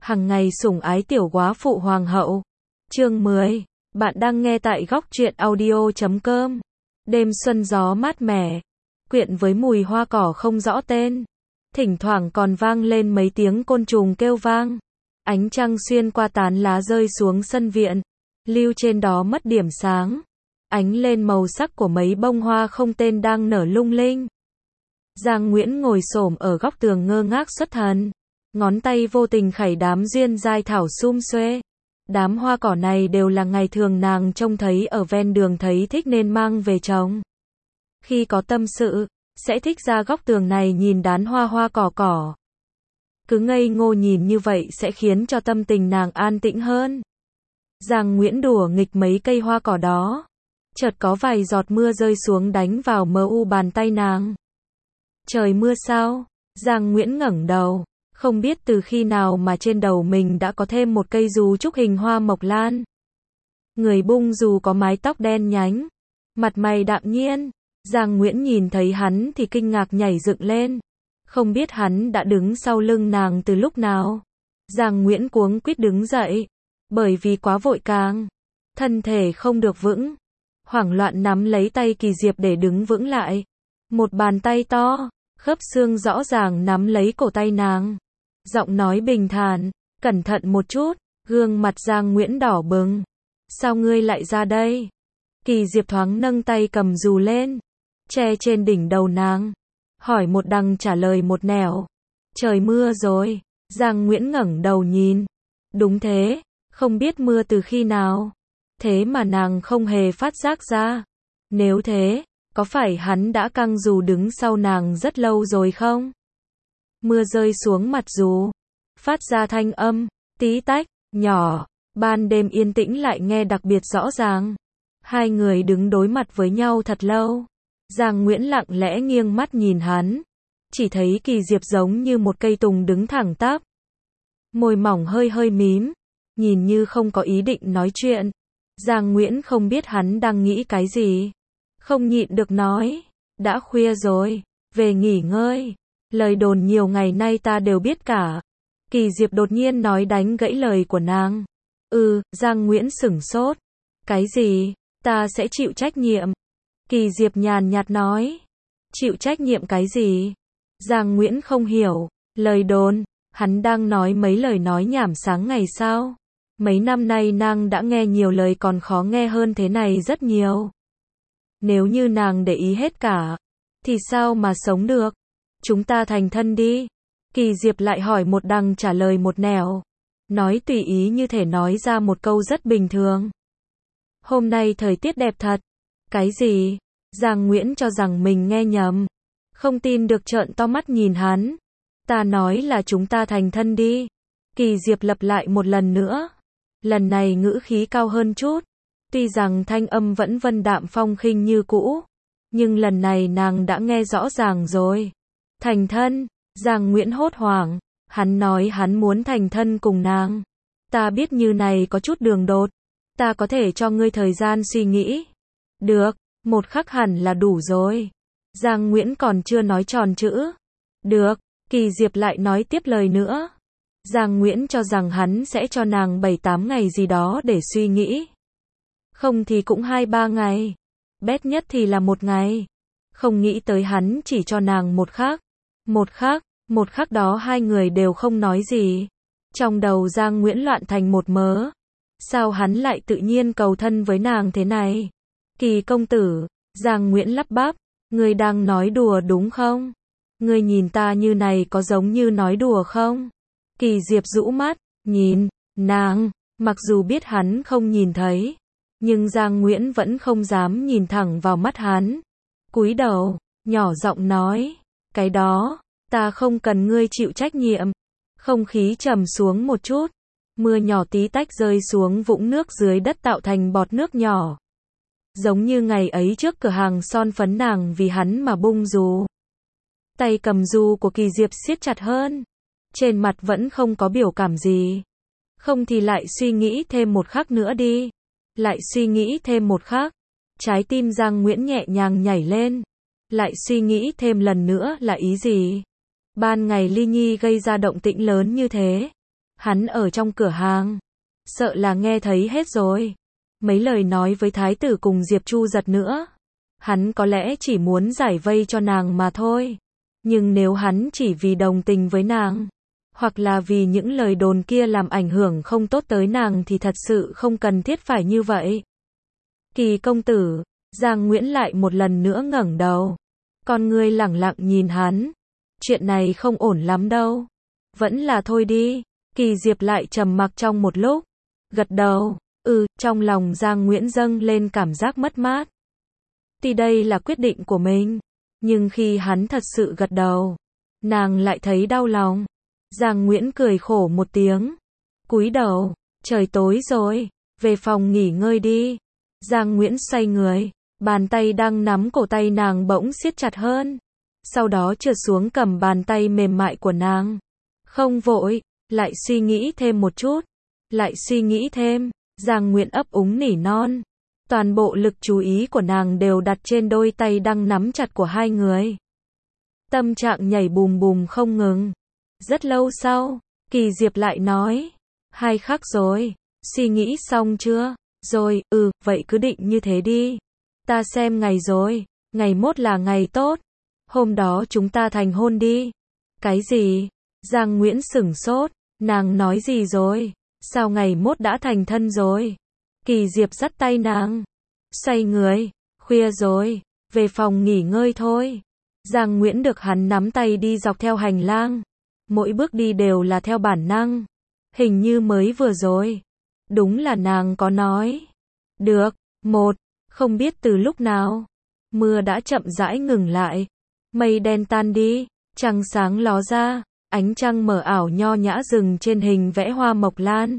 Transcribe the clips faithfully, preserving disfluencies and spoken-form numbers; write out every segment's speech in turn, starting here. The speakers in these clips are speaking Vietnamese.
hằng ngày sủng ái tiểu góa phụ hoàng hậu. Chương mười. Bạn đang nghe tại góc truyện audio chấm com. Đêm xuân gió mát mẻ, quyện với mùi hoa cỏ không rõ tên. Thỉnh thoảng còn vang lên mấy tiếng côn trùng kêu vang. Ánh trăng xuyên qua tán lá rơi xuống sân viện, lưu trên đó mất điểm sáng. Ánh lên màu sắc của mấy bông hoa không tên đang nở lung linh. Giang Nguyễn ngồi xổm ở góc tường ngơ ngác xuất thần. Ngón tay vô tình khẩy đám duyên dai thảo sum xuê. Đám hoa cỏ này đều là ngày thường nàng trông thấy ở ven đường thấy thích nên mang về trồng. Khi có tâm sự, sẽ thích ra góc tường này nhìn đán hoa hoa cỏ cỏ. Cứ ngây ngô nhìn như vậy sẽ khiến cho tâm tình nàng an tĩnh hơn. Giang Nguyễn đùa nghịch mấy cây hoa cỏ đó. Chợt có vài giọt mưa rơi xuống đánh vào mờ u bàn tay nàng. Trời mưa sao? Giang Nguyễn ngẩng đầu. Không biết từ khi nào mà trên đầu mình đã có thêm một cây dù trúc hình hoa mộc lan. Người bung dù có mái tóc đen nhánh, mặt mày đạm nhiên. Giang Nguyễn nhìn thấy hắn thì kinh ngạc nhảy dựng lên. Không biết hắn đã đứng sau lưng nàng từ lúc nào. Giang Nguyễn cuống quýt đứng dậy, bởi vì quá vội càng, thân thể không được vững, hoảng loạn nắm lấy tay Kỳ Diệp để đứng vững lại. Một bàn tay to, khớp xương rõ ràng nắm lấy cổ tay nàng. Giọng nói bình thản, cẩn thận một chút. Gương mặt Giang Nguyễn đỏ bừng. Sao ngươi lại ra đây? Kỳ Diệp thoáng nâng tay cầm dù lên, che trên đỉnh đầu nàng, hỏi một đằng trả lời một nẻo. Trời mưa rồi. Giang Nguyễn ngẩng đầu nhìn. Đúng thế, không biết mưa từ khi nào. Thế mà nàng không hề phát giác ra. Nếu thế, có phải hắn đã căng dù đứng sau nàng rất lâu rồi không? Mưa rơi xuống mặt dù, phát ra thanh âm tí tách, nhỏ. Ban đêm yên tĩnh lại nghe đặc biệt rõ ràng. Hai người đứng đối mặt với nhau thật lâu. Giang Nguyễn lặng lẽ nghiêng mắt nhìn hắn. Chỉ thấy Kỳ Diệp giống như một cây tùng đứng thẳng tắp. Môi mỏng hơi hơi mím, nhìn như không có ý định nói chuyện. Giang Nguyễn không biết hắn đang nghĩ cái gì. Không nhịn được nói. Đã khuya rồi, về nghỉ ngơi. Lời đồn nhiều ngày nay ta đều biết cả. Kỳ Diệp đột nhiên nói đánh gãy lời của nàng. Ừ, Giang Nguyễn sửng sốt. Cái gì? Ta sẽ chịu trách nhiệm. Kỳ Diệp nhàn nhạt nói. Chịu trách nhiệm cái gì? Giang Nguyễn không hiểu. Lời đồn, hắn đang nói mấy lời nói nhảm sáng ngày sao? Mấy năm nay nàng đã nghe nhiều lời còn khó nghe hơn thế này rất nhiều. Nếu như nàng để ý hết cả, thì sao mà sống được? Chúng ta thành thân đi. Kỳ Diệp lại hỏi một đằng trả lời một nẻo. Nói tùy ý như thể nói ra một câu rất bình thường. Hôm nay thời tiết đẹp thật. Cái gì? Giang Nguyễn cho rằng mình nghe nhầm. Không tin được trợn to mắt nhìn hắn. Ta nói là chúng ta thành thân đi. Kỳ Diệp lặp lại một lần nữa. Lần này ngữ khí cao hơn chút. Tuy rằng thanh âm vẫn vân đạm phong khinh như cũ, nhưng lần này nàng đã nghe rõ ràng rồi. Thành thân? Giang Nguyễn hốt hoảng. Hắn nói hắn muốn thành thân cùng nàng. Ta biết như này có chút đường đột. Ta có thể cho ngươi thời gian suy nghĩ. Được, một khắc hẳn là đủ rồi. Giang Nguyễn còn chưa nói tròn chữ. Được, Kỳ Diệp lại nói tiếp lời nữa. Giang Nguyễn cho rằng hắn sẽ cho nàng bảy tám ngày gì đó để suy nghĩ. Không thì cũng hai ba ngày. Bét nhất thì là một ngày. Không nghĩ tới hắn chỉ cho nàng một khắc. Một khắc, một khắc đó hai người đều không nói gì. Trong đầu Giang Nguyễn loạn thành một mớ. Sao hắn lại tự nhiên cầu thân với nàng thế này? Kỳ công tử, Giang Nguyễn lắp bắp. Ngươi đang nói đùa đúng không? Ngươi nhìn ta như này có giống như nói đùa không? Kỳ Diệp rũ mắt, nhìn, nàng, mặc dù biết hắn không nhìn thấy. Nhưng Giang Nguyễn vẫn không dám nhìn thẳng vào mắt hắn. Cúi đầu, nhỏ giọng nói. Cái đó, ta không cần ngươi chịu trách nhiệm. Không khí trầm xuống một chút. Mưa nhỏ tí tách rơi xuống vũng nước dưới đất tạo thành bọt nước nhỏ. Giống như ngày ấy trước cửa hàng son phấn nàng vì hắn mà bung dù. Tay cầm dù của Kỳ Diệp siết chặt hơn. Trên mặt vẫn không có biểu cảm gì. Không thì lại suy nghĩ thêm một khắc nữa đi. Lại suy nghĩ thêm một khắc. Trái tim Giang Nguyễn nhẹ nhàng nhảy lên. Lại suy nghĩ thêm lần nữa là ý gì? Ban ngày Ly Nhi gây ra động tĩnh lớn như thế. Hắn ở trong cửa hàng. Sợ là nghe thấy hết rồi. Mấy lời nói với thái tử cùng Diệp Chu Giật nữa. Hắn có lẽ chỉ muốn giải vây cho nàng mà thôi. Nhưng nếu hắn chỉ vì đồng tình với nàng, hoặc là vì những lời đồn kia làm ảnh hưởng không tốt tới nàng thì thật sự không cần thiết phải như vậy. Kỳ công tử, Giang Nguyễn lại một lần nữa ngẩng đầu. Con ngươi lẳng lặng nhìn hắn. Chuyện này không ổn lắm đâu. Vẫn là thôi đi. Kỳ Diệp lại trầm mặc trong một lúc. Gật đầu. Ừ, trong lòng Giang Nguyễn dâng lên cảm giác mất mát. Tuy đây là quyết định của mình, nhưng khi hắn thật sự gật đầu, nàng lại thấy đau lòng. Giang Nguyễn cười khổ một tiếng. Cúi đầu. Trời tối rồi. Về phòng nghỉ ngơi đi. Giang Nguyễn xoay người. Bàn tay đang nắm cổ tay nàng bỗng siết chặt hơn. Sau đó trượt xuống cầm bàn tay mềm mại của nàng. Không vội. Lại suy nghĩ thêm một chút. Lại suy nghĩ thêm. Giang Nguyễn ấp úng nỉ non. Toàn bộ lực chú ý của nàng đều đặt trên đôi tay đang nắm chặt của hai người. Tâm trạng nhảy bùm bùm không ngừng. Rất lâu sau, Kỳ Diệp lại nói. Hai khắc rồi. Suy nghĩ xong chưa? Rồi, ừ, vậy cứ định như thế đi. Ta xem ngày rồi. Ngày mốt là ngày tốt. Hôm đó chúng ta thành hôn đi. Cái gì? Giang Nguyễn sửng sốt. Nàng nói gì rồi? Sao ngày mốt đã thành thân rồi? Kỳ Diệp dắt tay nàng. Xoay người. Khuya rồi. Về phòng nghỉ ngơi thôi. Giang Nguyễn được hắn nắm tay đi dọc theo hành lang. Mỗi bước đi đều là theo bản năng. Hình như mới vừa rồi. Đúng là nàng có nói. Được. Một. Không biết từ lúc nào. Mưa đã chậm rãi ngừng lại. Mây đen tan đi. Trăng sáng ló ra. Ánh trăng mờ ảo nho nhã dừng trên hình vẽ hoa mộc lan.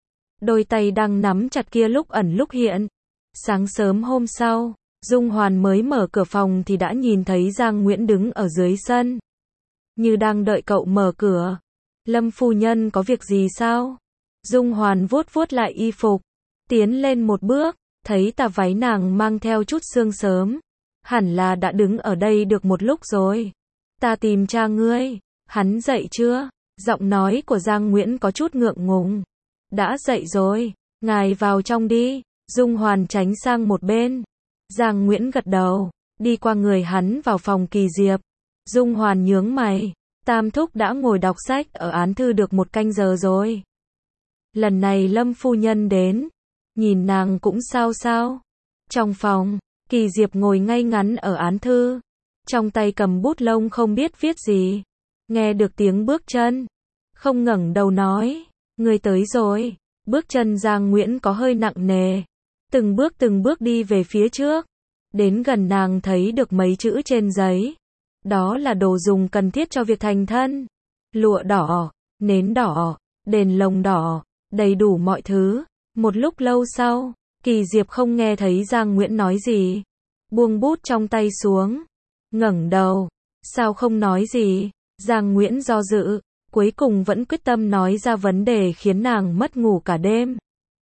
Đôi tay đang nắm chặt kia lúc ẩn lúc hiện. Sáng sớm hôm sau, Dung Hoàn mới mở cửa phòng thì đã nhìn thấy Giang Nguyễn đứng ở dưới sân. Như đang đợi cậu mở cửa. Lâm phu nhân có việc gì sao? Dung Hoàn vuốt vuốt lại y phục. Tiến lên một bước, thấy tà váy nàng mang theo chút sương sớm. Hẳn là đã đứng ở đây được một lúc rồi. Ta tìm cha ngươi. Hắn dậy chưa? Giọng nói của Giang Nguyễn có chút ngượng ngùng. Đã dậy rồi. Ngài vào trong đi. Dung Hoàn tránh sang một bên. Giang Nguyễn gật đầu. Đi qua người hắn vào phòng Kỳ Diệp. Dung Hoàn nhướng mày. Tam thúc đã ngồi đọc sách ở án thư được một canh giờ rồi. Lần này Lâm phu nhân đến. Nhìn nàng cũng sao sao. Trong phòng, Kỳ Diệp ngồi ngay ngắn ở án thư. Trong tay cầm bút lông không biết viết gì. Nghe được tiếng bước chân. Không ngẩng đầu nói. Người tới rồi. Bước chân Giang Nguyễn có hơi nặng nề. Từng bước từng bước đi về phía trước. Đến gần nàng thấy được mấy chữ trên giấy. Đó là đồ dùng cần thiết cho việc thành thân. Lụa đỏ, nến đỏ, đèn lồng đỏ, đầy đủ mọi thứ. Một lúc lâu sau, Kỳ Diệp không nghe thấy Giang Nguyễn nói gì. Buông bút trong tay xuống. Ngẩng đầu. Sao không nói gì? Giang Nguyễn do dự. Cuối cùng vẫn quyết tâm nói ra vấn đề khiến nàng mất ngủ cả đêm.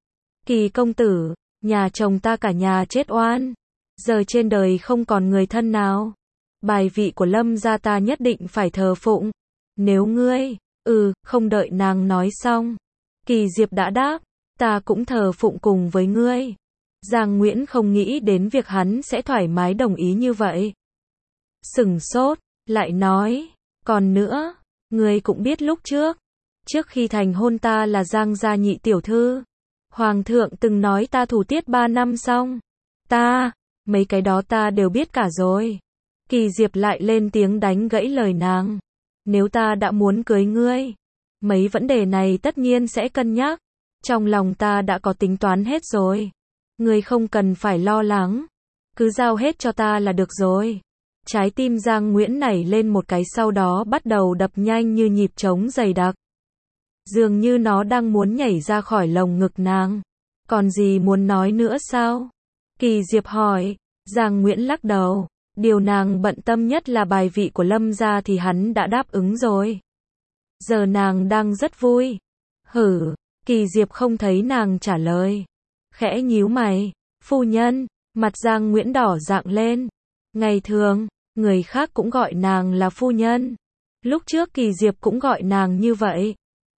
Kỳ công tử, nhà chồng ta cả nhà chết oan. Giờ trên đời không còn người thân nào. Bài vị của Lâm gia ta nhất định phải thờ phụng. Nếu ngươi, ừ, không đợi nàng nói xong. Kỳ Diệp đã đáp, ta cũng thờ phụng cùng với ngươi. Giang Nguyễn không nghĩ đến việc hắn sẽ thoải mái đồng ý như vậy. Sửng sốt, lại nói, còn nữa, ngươi cũng biết lúc trước. Trước khi thành hôn ta là Giang gia nhị tiểu thư. Hoàng thượng từng nói ta thủ tiết ba năm xong. Ta, mấy cái đó ta đều biết cả rồi. Kỳ Diệp lại lên tiếng đánh gãy lời nàng. Nếu ta đã muốn cưới ngươi, mấy vấn đề này tất nhiên sẽ cân nhắc. Trong lòng ta đã có tính toán hết rồi. Ngươi không cần phải lo lắng. Cứ giao hết cho ta là được rồi. Trái tim Giang Nguyễn nảy lên một cái sau đó bắt đầu đập nhanh như nhịp trống dày đặc. Dường như nó đang muốn nhảy ra khỏi lồng ngực nàng. Còn gì muốn nói nữa sao? Kỳ Diệp hỏi. Giang Nguyễn lắc đầu. Điều nàng bận tâm nhất là bài vị của Lâm gia thì hắn đã đáp ứng rồi. Giờ nàng đang rất vui. Hử, Kỳ Diệp không thấy nàng trả lời. Khẽ nhíu mày. Phu nhân, mặt Giang Nguyễn đỏ rạng lên. Ngày thường, người khác cũng gọi nàng là phu nhân. Lúc trước Kỳ Diệp cũng gọi nàng như vậy.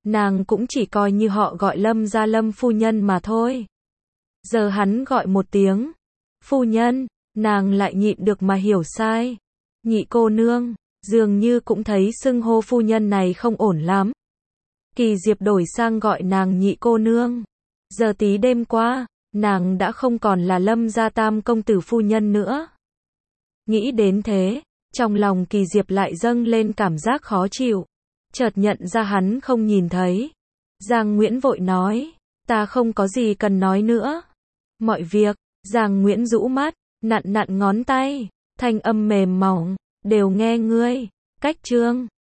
nàng cũng chỉ coi như họ gọi Lâm gia Lâm phu nhân mà thôi. Giờ hắn gọi một tiếng phu nhân, nàng lại nhịn được mà hiểu sai. Nhị cô nương, dường như cũng thấy xưng hô phu nhân này không ổn lắm. Kỳ Diệp đổi sang gọi nàng nhị cô nương. Giờ tí đêm qua, nàng đã không còn là Lâm gia tam công tử phu nhân nữa. Nghĩ đến thế, trong lòng Kỳ Diệp lại dâng lên cảm giác khó chịu. Chợt nhận ra hắn không nhìn thấy. Giang Nguyễn vội nói, ta không có gì cần nói nữa. Mọi việc, Giang Nguyễn rũ mắt, nặn nặn ngón tay, thanh âm mềm mỏng, đều nghe ngươi. Cách chương